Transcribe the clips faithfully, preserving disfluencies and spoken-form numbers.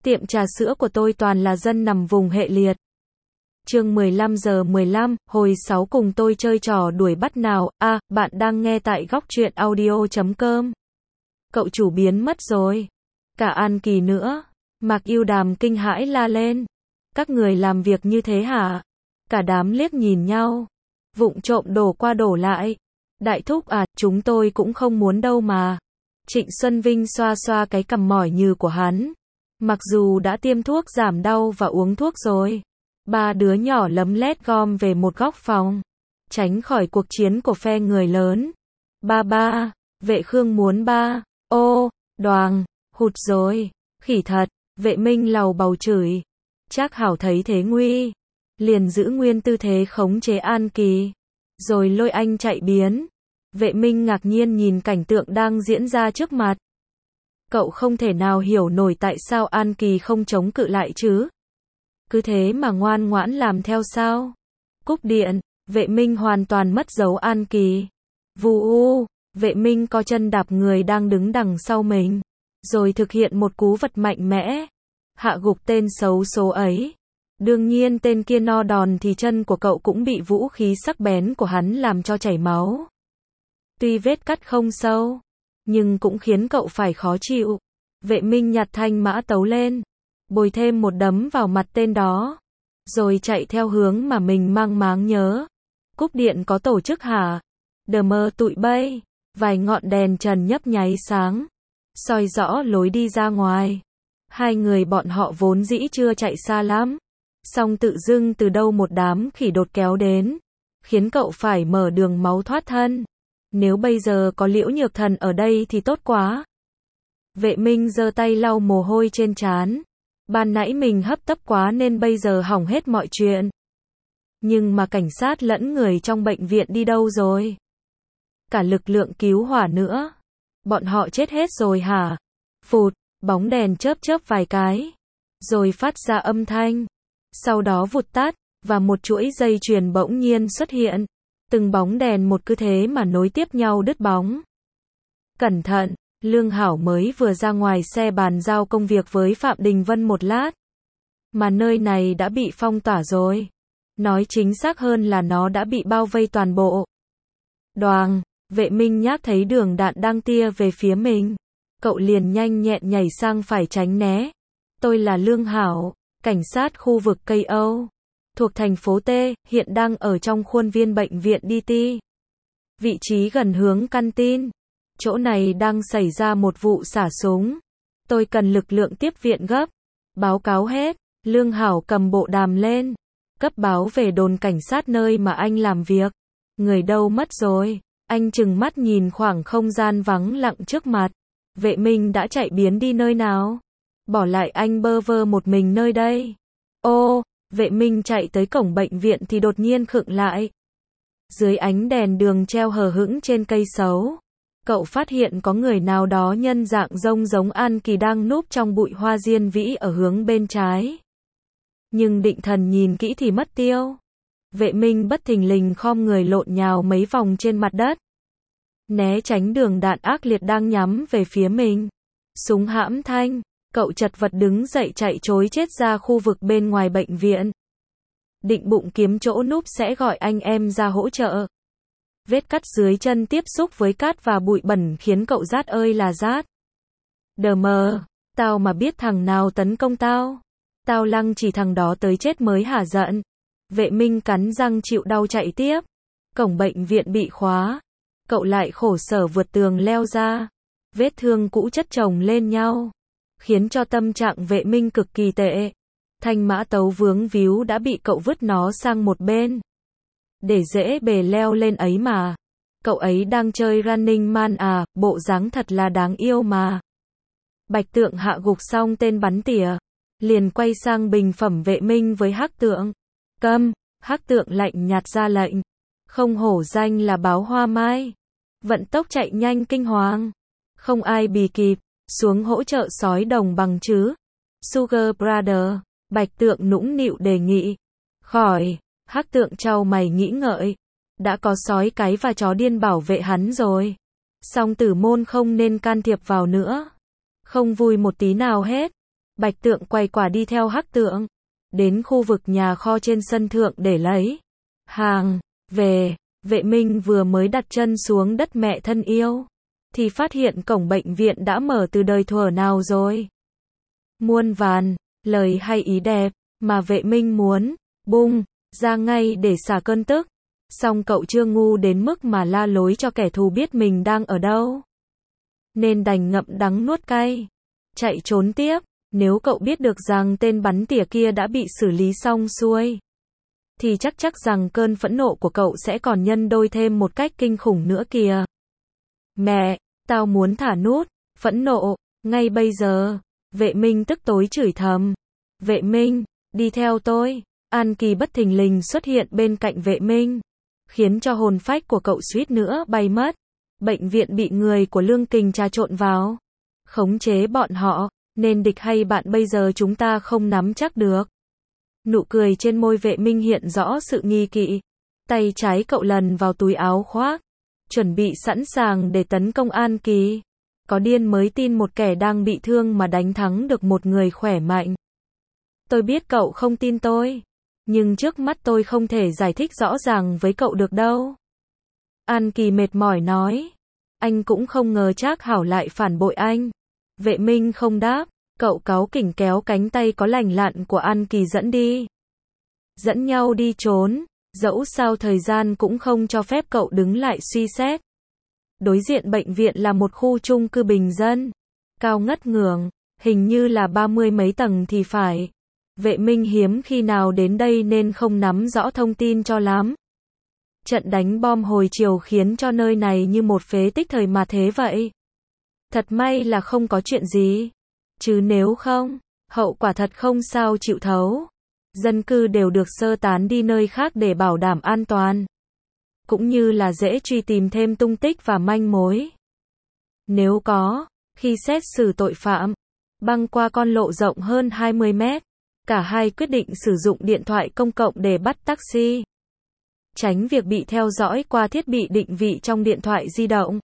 Tiệm trà sữa của tôi toàn là dân nằm vùng hệ liệt. Chương mười lăm giờ mười lăm, hồi sáu cùng tôi chơi trò đuổi bắt nào. A, à, bạn đang nghe tại góc truyện audio chấm com. Cậu chủ biến mất rồi. Cả An Kỳ nữa. Mạc Yêu Đàm kinh hãi la lên. Các người làm việc như thế hả? Cả đám liếc nhìn nhau. Vụng trộm đổ qua đổ lại. Đại thúc à, chúng tôi cũng không muốn đâu mà. Trịnh Xuân Vinh xoa xoa cái cằm mỏi nhừ của hắn. Mặc dù đã tiêm thuốc giảm đau và uống thuốc rồi. Ba đứa nhỏ lấm lét gom về một góc phòng. Tránh khỏi cuộc chiến của phe người lớn. Ba ba, Vệ Khương muốn ba. Ô, Đoàng, hụt rồi. Khỉ thật, Vệ Minh lầu bầu chửi. Trác Hảo thấy thế nguy. Liền giữ nguyên tư thế khống chế An Kỳ. Rồi lôi anh chạy biến. Vệ Minh ngạc nhiên nhìn cảnh tượng đang diễn ra trước mặt. Cậu không thể nào hiểu nổi tại sao An Kỳ không chống cự lại chứ. Cứ thế mà ngoan ngoãn làm theo sao. Cúp điện, Vệ Minh hoàn toàn mất dấu An Kỳ. Vù u, Vệ Minh co chân đạp người đang đứng đằng sau mình. Rồi thực hiện một cú vật mạnh mẽ. Hạ gục tên xấu số ấy. Đương nhiên tên kia no đòn thì chân của cậu cũng bị vũ khí sắc bén của hắn làm cho chảy máu. Tuy vết cắt không sâu, nhưng cũng khiến cậu phải khó chịu. Vệ Minh nhặt thanh mã tấu lên, bồi thêm một đấm vào mặt tên đó, rồi chạy theo hướng mà mình mang máng nhớ. Cúp điện có tổ chức hả? Đờ mơ tụi bay, vài ngọn đèn trần nhấp nháy sáng, soi rõ lối đi ra ngoài. Hai người bọn họ vốn dĩ chưa chạy xa lắm, song tự dưng từ đâu một đám khỉ đột kéo đến, khiến cậu phải mở đường máu thoát thân. Nếu bây giờ có Liễu Nhược Thần ở đây thì tốt quá. Vệ Minh giơ tay lau mồ hôi trên trán. Ban nãy mình hấp tấp quá nên bây giờ hỏng hết mọi chuyện. Nhưng mà cảnh sát lẫn người trong bệnh viện đi đâu rồi? Cả lực lượng cứu hỏa nữa. Bọn họ chết hết rồi hả? Phụt, bóng đèn chớp chớp vài cái. Rồi phát ra âm thanh. Sau đó vụt tắt, và một chuỗi dây chuyền bỗng nhiên xuất hiện. Từng bóng đèn một cứ thế mà nối tiếp nhau đứt bóng. Cẩn thận, Lương Hảo mới vừa ra ngoài xe bàn giao công việc với Phạm Đình Vân một lát. Mà nơi này đã bị phong tỏa rồi. Nói chính xác hơn là nó đã bị bao vây toàn bộ. Đoàng, Vệ Minh nhác thấy đường đạn đang tia về phía mình. Cậu liền nhanh nhẹn nhảy sang phải tránh né. Tôi là Lương Hảo, cảnh sát khu vực Cây Âu. Thuộc thành phố T, hiện đang ở trong khuôn viên bệnh viện đê tê. Vị trí gần hướng căn tin. Chỗ này đang xảy ra một vụ xả súng. Tôi cần lực lượng tiếp viện gấp. Báo cáo hết, Lương Hảo cầm bộ đàm lên. Cấp báo về đồn cảnh sát nơi mà anh làm việc. Người đâu mất rồi? Anh trừng mắt nhìn khoảng không gian vắng lặng trước mặt. Vệ Minh đã chạy biến đi nơi nào? Bỏ lại anh bơ vơ một mình nơi đây. Ô, Vệ Minh chạy tới cổng bệnh viện thì đột nhiên khựng lại. Dưới ánh đèn đường treo hờ hững trên cây sấu, cậu phát hiện có người nào đó nhân dạng rông giống An Kỳ đang núp trong bụi hoa diên vĩ ở hướng bên trái. Nhưng định thần nhìn kỹ thì mất tiêu. Vệ Minh bất thình lình khom người lộn nhào mấy vòng trên mặt đất. Né tránh đường đạn ác liệt đang nhắm về phía mình. Súng hãm thanh. Cậu chật vật đứng dậy chạy trối chết ra khu vực bên ngoài bệnh viện. Định bụng kiếm chỗ núp sẽ gọi anh em ra hỗ trợ. Vết cắt dưới chân tiếp xúc với cát và bụi bẩn khiến cậu rát ơi là rát. Đờ mờ, tao mà biết thằng nào tấn công tao. Tao lăng chỉ thằng đó tới chết mới hả giận. Vệ Minh cắn răng chịu đau chạy tiếp. Cổng bệnh viện bị khóa. Cậu lại khổ sở vượt tường leo ra. Vết thương cũ chất chồng lên nhau, khiến cho tâm trạng Vệ Minh cực kỳ tệ. Thanh mã tấu vướng víu đã bị cậu vứt nó sang một bên. Để dễ bề leo lên ấy mà. Cậu ấy đang chơi Running Man à, bộ dáng thật là đáng yêu mà. Bạch Tượng hạ gục xong tên bắn tỉa. Liền quay sang bình phẩm Vệ Minh với Hắc Tượng. Câm, Hắc Tượng lạnh nhạt ra lệnh. Không hổ danh là báo hoa mai. Vận tốc chạy nhanh kinh hoàng. Không ai bì kịp. Xuống hỗ trợ sói đồng bằng chứ. Sugar Brother, Bạch Tượng nũng nịu đề nghị. Khỏi, Hắc Tượng trao mày nghĩ ngợi. Đã có sói cái và chó điên bảo vệ hắn rồi. Song Tử Môn không nên can thiệp vào nữa. Không vui một tí nào hết. Bạch Tượng quay quả đi theo Hắc Tượng, đến khu vực nhà kho trên sân thượng để lấy hàng về. Vệ Minh vừa mới đặt chân xuống đất mẹ thân yêu, thì phát hiện cổng bệnh viện đã mở từ đời thuở nào rồi. Muôn vàn lời hay ý đẹp mà Vệ Minh muốn bung ra ngay để xả cơn tức, song cậu chưa ngu đến mức mà la lối cho kẻ thù biết mình đang ở đâu, nên đành ngậm đắng nuốt cay, chạy trốn tiếp. Nếu cậu biết được rằng tên bắn tỉa kia đã bị xử lý xong xuôi, thì chắc chắc rằng cơn phẫn nộ của cậu sẽ còn nhân đôi thêm một cách kinh khủng nữa kìa. Mẹ, tao muốn thả nút phẫn nộ ngay bây giờ. Vệ Minh tức tối chửi thầm. Vệ Minh, đi theo tôi. An Kỳ bất thình lình xuất hiện bên cạnh Vệ Minh, khiến cho hồn phách của cậu suýt nữa bay mất. Bệnh viện bị người của Lương Kình trà trộn vào, khống chế bọn họ, nên địch hay bạn bây giờ chúng ta không nắm chắc được. Nụ cười trên môi Vệ Minh hiện rõ sự nghi kỵ. Tay trái cậu lần vào túi áo khoác, chuẩn bị sẵn sàng để tấn công An Kỳ. Có điên mới tin một kẻ đang bị thương mà đánh thắng được một người khỏe mạnh. Tôi biết cậu không tin tôi, nhưng trước mắt tôi không thể giải thích rõ ràng với cậu được đâu. An Kỳ mệt mỏi nói. Anh cũng không ngờ Trác Hảo lại phản bội anh. Vệ Minh không đáp, cậu cáu kỉnh kéo cánh tay có lành lặn của An Kỳ dẫn đi. Dẫn nhau đi trốn, dẫu sao thời gian cũng không cho phép cậu đứng lại suy xét. Đối diện bệnh viện là một khu chung cư bình dân, cao ngất ngưởng, hình như là ba mươi mấy tầng thì phải. Vệ Minh hiếm khi nào đến đây nên không nắm rõ thông tin cho lắm. Trận đánh bom hồi chiều khiến cho nơi này như một phế tích thời mà thế vậy. Thật may là không có chuyện gì, chứ nếu không, hậu quả thật không sao chịu thấu. Dân cư đều được sơ tán đi nơi khác để bảo đảm an toàn, cũng như là dễ truy tìm thêm tung tích và manh mối. Nếu có, khi xét xử tội phạm, băng qua con lộ rộng hơn hai mươi mét, cả hai quyết định sử dụng điện thoại công cộng để bắt taxi, tránh việc bị theo dõi qua thiết bị định vị trong điện thoại di động.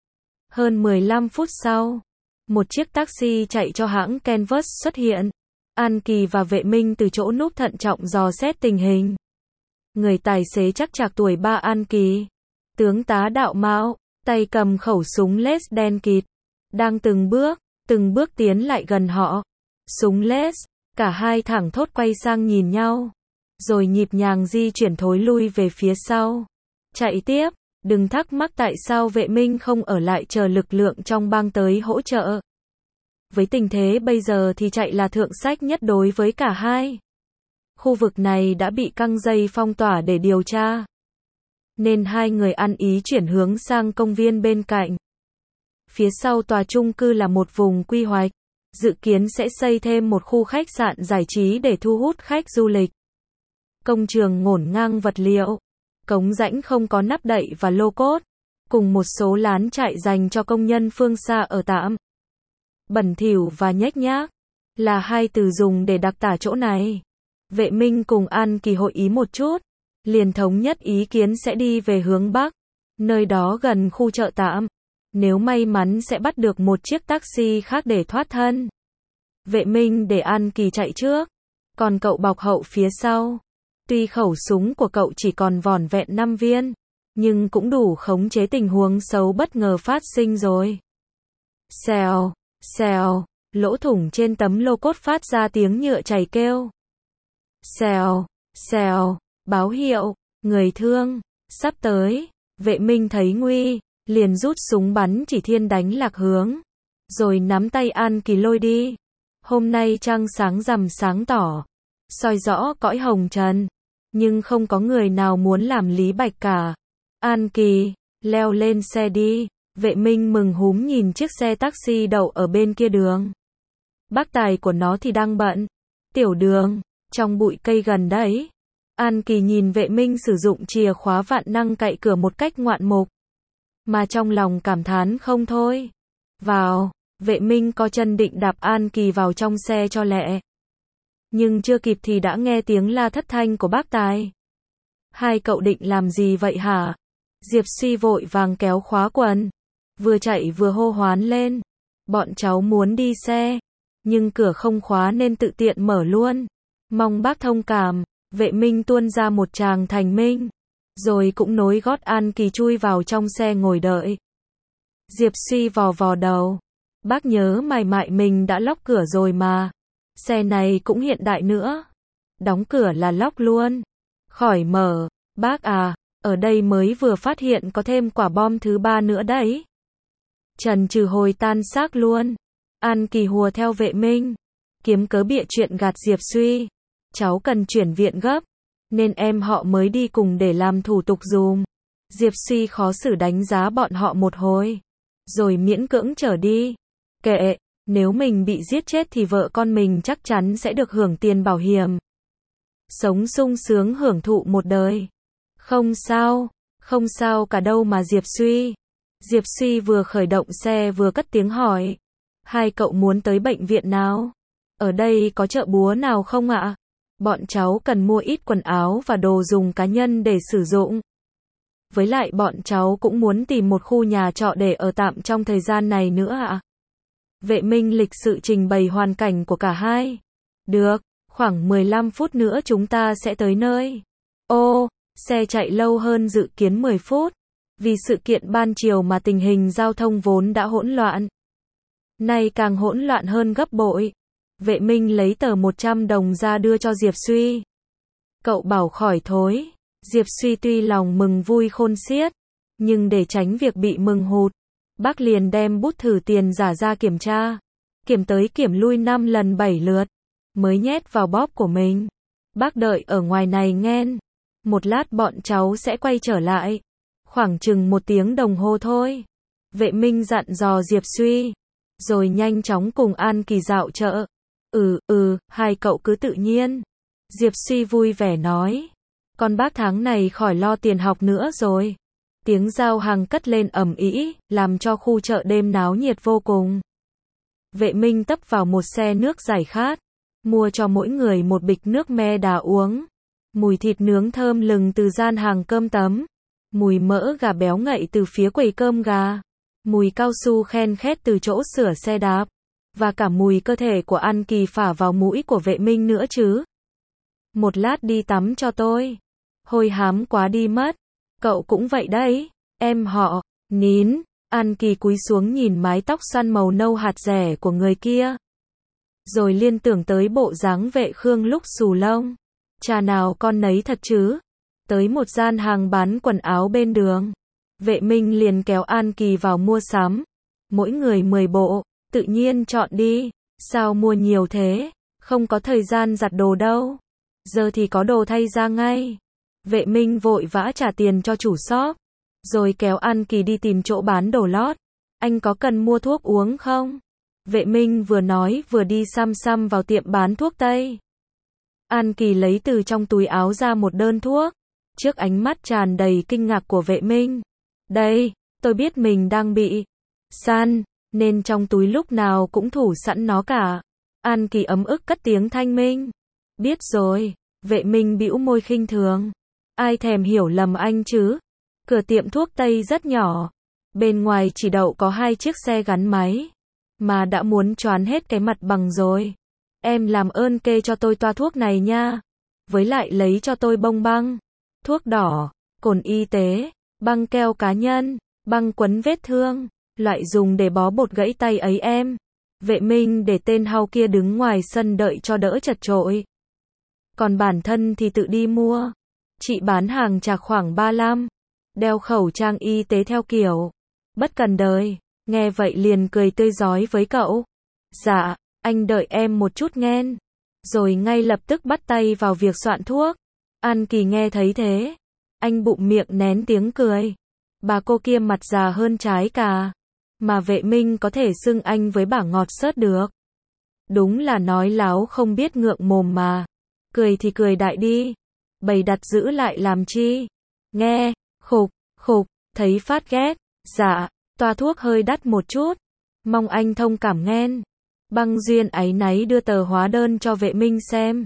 Hơn mười lăm phút sau, một chiếc taxi chạy cho hãng Canvas xuất hiện. An Kỳ và Vệ Minh từ chỗ núp thận trọng dò xét tình hình. Người tài xế chắc chạc tuổi ba An Kỳ, tướng tá đạo mạo, tay cầm khẩu súng lết đen kịt, đang từng bước, từng bước tiến lại gần họ. Súng lết, cả hai thẳng thốt quay sang nhìn nhau, rồi nhịp nhàng di chuyển thối lui về phía sau. Chạy tiếp, đừng thắc mắc tại sao Vệ Minh không ở lại chờ lực lượng trong bang tới hỗ trợ. Với tình thế bây giờ thì chạy là thượng sách nhất đối với cả hai. Khu vực này đã bị căng dây phong tỏa để điều tra, nên hai người ăn ý chuyển hướng sang công viên bên cạnh. Phía sau tòa chung cư là một vùng quy hoạch, dự kiến sẽ xây thêm một khu khách sạn giải trí để thu hút khách du lịch. Công trường ngổn ngang vật liệu, cống rãnh không có nắp đậy và lô cốt, cùng một số lán trại dành cho công nhân phương xa ở tạm. Bẩn thỉu và nhếch nhác là hai từ dùng để đặc tả chỗ này. Vệ Minh cùng An Kỳ hội ý một chút, liền thống nhất ý kiến sẽ đi về hướng Bắc, nơi đó gần khu chợ tạm. Nếu may mắn sẽ bắt được một chiếc taxi khác để thoát thân. Vệ Minh để An Kỳ chạy trước, còn cậu bọc hậu phía sau. Tuy khẩu súng của cậu chỉ còn vỏn vẹn năm viên, nhưng cũng đủ khống chế tình huống xấu bất ngờ phát sinh rồi. Xèo, xèo, lỗ thủng trên tấm lô cốt phát ra tiếng nhựa chảy kêu. Xèo, xèo, báo hiệu, người thương, sắp tới. Vệ Minh thấy nguy, liền rút súng bắn chỉ thiên đánh lạc hướng, rồi nắm tay An Kỳ lôi đi. Hôm nay trăng sáng rằm sáng tỏ, soi rõ cõi hồng trần, nhưng không có người nào muốn làm lý bạch cả. An Kỳ, leo lên xe đi. Vệ Minh mừng húm nhìn chiếc xe taxi đậu ở bên kia đường. Bác tài của nó thì đang bận. Tiểu Đường, trong bụi cây gần đấy. An Kỳ nhìn Vệ Minh sử dụng chìa khóa vạn năng cậy cửa một cách ngoạn mục, mà trong lòng cảm thán không thôi. Vào, Vệ Minh co chân định đạp An Kỳ vào trong xe cho lẹ. Nhưng chưa kịp thì đã nghe tiếng la thất thanh của bác tài. Hai cậu định làm gì vậy hả? Diệp Suy vội vàng kéo khóa quần, vừa chạy vừa hô hoán lên. Bọn cháu muốn đi xe. nhưng cửa không khóa nên tự tiện mở luôn. Mong bác thông cảm. Vệ Minh tuôn ra một tràng thành minh, rồi cũng nối gót An Kỳ chui vào trong xe ngồi đợi. Diệp Suy vò vò đầu. Bác nhớ mày mại mình đã lóc cửa rồi mà. Xe này cũng hiện đại nữa. Đóng cửa là lóc luôn. Khỏi mở. Bác à, ở đây mới vừa phát hiện có thêm quả bom thứ ba nữa đấy. Trần trừ hồi tan xác luôn. An Kỳ hùa theo Vệ Minh, kiếm cớ bịa chuyện gạt Diệp Suy. Cháu cần chuyển viện gấp, nên em họ mới đi cùng để làm thủ tục dùm. Diệp Suy khó xử đánh giá bọn họ một hồi, rồi miễn cưỡng trở đi. Kệ, nếu mình bị giết chết thì vợ con mình chắc chắn sẽ được hưởng tiền bảo hiểm. Sống sung sướng hưởng thụ một đời. Không sao, không sao cả đâu mà Diệp Suy. Diệp Suy vừa khởi động xe vừa cất tiếng hỏi. Hai cậu muốn tới bệnh viện nào? Ở đây có chợ búa nào không ạ? Bọn cháu cần mua ít quần áo và đồ dùng cá nhân để sử dụng. Với lại bọn cháu cũng muốn tìm một khu nhà trọ để ở tạm trong thời gian này nữa ạ. Vệ Minh lịch sự trình bày hoàn cảnh của cả hai. Được, khoảng mười lăm phút nữa chúng ta sẽ tới nơi. Ô, xe chạy lâu hơn dự kiến mười phút. Vì sự kiện ban chiều mà tình hình giao thông vốn đã hỗn loạn. Nay càng hỗn loạn hơn gấp bội. Vệ Minh lấy tờ một trăm đồng ra đưa cho Diệp Suy. Cậu bảo khỏi thối. Diệp Suy tuy lòng mừng vui khôn xiết, nhưng để tránh việc bị mừng hụt, bác liền đem bút thử tiền giả ra kiểm tra. Kiểm tới kiểm lui năm lần bảy lượt, mới nhét vào bóp của mình. Bác đợi ở ngoài này nghen. Một lát bọn cháu sẽ quay trở lại. Khoảng chừng một tiếng đồng hồ thôi. Vệ Minh dặn dò Diệp Suy, rồi nhanh chóng cùng An Kỳ dạo chợ. Ừ, ừ, hai cậu cứ tự nhiên. Diệp Suy vui vẻ nói. Con bác tháng này khỏi lo tiền học nữa rồi. Tiếng giao hàng cất lên ầm ĩ, làm cho khu chợ đêm náo nhiệt vô cùng. Vệ Minh tấp vào một xe nước giải khát, mua cho mỗi người một bịch nước me đà uống. Mùi thịt nướng thơm lừng từ gian hàng cơm tấm. Mùi mỡ gà béo ngậy từ phía quầy cơm gà. Mùi cao su khen khét từ chỗ sửa xe đạp. Và cả mùi cơ thể của An Kỳ phả vào mũi của Vệ Minh nữa chứ. Một lát đi tắm cho tôi. Hôi hám quá đi mất. Cậu cũng vậy đấy. Em họ, nín. An Kỳ cúi xuống nhìn mái tóc xoăn màu nâu hạt rẻ của người kia. Rồi liên tưởng tới bộ dáng Vệ Khương lúc xù lông. Chà nào con nấy thật chứ. Tới một gian hàng bán quần áo bên đường. Vệ Minh liền kéo An Kỳ vào mua sắm. Mỗi người mười bộ, tự nhiên chọn đi. Sao mua nhiều thế? Không có thời gian giặt đồ đâu. Giờ thì có đồ thay ra ngay. Vệ Minh vội vã trả tiền cho chủ shop, rồi kéo An Kỳ đi tìm chỗ bán đồ lót. Anh có cần mua thuốc uống không? Vệ Minh vừa nói vừa đi xăm xăm vào tiệm bán thuốc Tây. An Kỳ lấy từ trong túi áo ra một đơn thuốc. Trước ánh mắt tràn đầy kinh ngạc của Vệ Minh. Đây, tôi biết mình đang bị săn, nên trong túi lúc nào cũng thủ sẵn nó cả. An Kỳ ấm ức cất tiếng thanh minh. Biết rồi. Vệ Minh bĩu môi khinh thường. Ai thèm hiểu lầm anh chứ? Cửa tiệm thuốc Tây rất nhỏ. Bên ngoài chỉ đậu có hai chiếc xe gắn máy. Mà đã muốn choán hết cái mặt bằng rồi. Em làm ơn kê cho tôi toa thuốc này nha. Với lại lấy cho tôi bông băng, thuốc đỏ, cồn y tế, băng keo cá nhân, băng quấn vết thương, loại dùng để bó bột gãy tay ấy em. Vệ Minh để tên hao kia đứng ngoài sân đợi cho đỡ chật chội. Còn bản thân thì tự đi mua. Chị bán hàng trả khoảng ba mươi lăm. Đeo khẩu trang y tế theo kiểu bất cần đời. Nghe vậy liền cười tươi rói với cậu. Dạ, anh đợi em một chút nghen. Rồi ngay lập tức bắt tay vào việc soạn thuốc. An Kỳ nghe thấy thế. Anh bụng miệng nén tiếng cười. Bà cô kia mặt già hơn trái cà. Mà Vệ Minh có thể xưng anh với bả ngọt xớt được. Đúng là nói láo không biết ngượng mồm mà. Cười thì cười đại đi. Bày đặt giữ lại làm chi. Nghe, khục, khục, thấy phát ghét. Dạ, toa thuốc hơi đắt một chút. Mong anh thông cảm nghen. Băng Duyên áy náy đưa tờ hóa đơn cho Vệ Minh xem.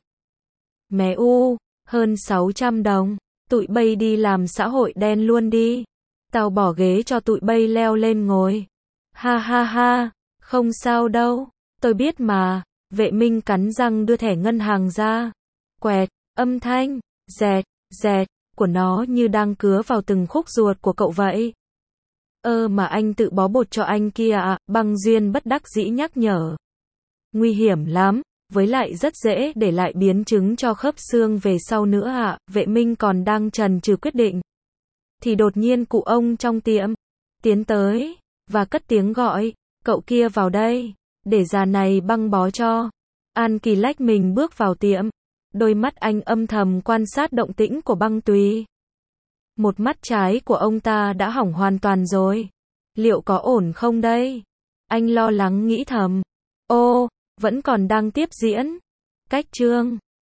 Mẹ u, hơn sáu trăm đồng. Tụi bay đi làm xã hội đen luôn đi. Tao bỏ ghế cho tụi bay leo lên ngồi. Ha ha ha, không sao đâu. Tôi biết mà. Vệ Minh cắn răng đưa thẻ ngân hàng ra. Quẹt, âm thanh, dẹt, dẹt, của nó như đang cứa vào từng khúc ruột của cậu vậy. Ơ mà anh tự bó bột cho anh kia à, Băng Duyên bất đắc dĩ nhắc nhở. Nguy hiểm lắm, với lại rất dễ để lại biến chứng cho khớp xương về sau nữa ạ. Vệ Minh còn đang chần chừ quyết định. Thì đột nhiên cụ ông trong tiệm tiến tới và cất tiếng gọi, cậu kia vào đây, để già này băng bó cho. An Kỳ lách mình bước vào tiệm, đôi mắt anh âm thầm quan sát động tĩnh của Băng Túy. Một mắt trái của ông ta đã hỏng hoàn toàn rồi. Liệu có ổn không đây? Anh lo lắng nghĩ thầm. Ô, vẫn còn đang tiếp diễn. Cách chương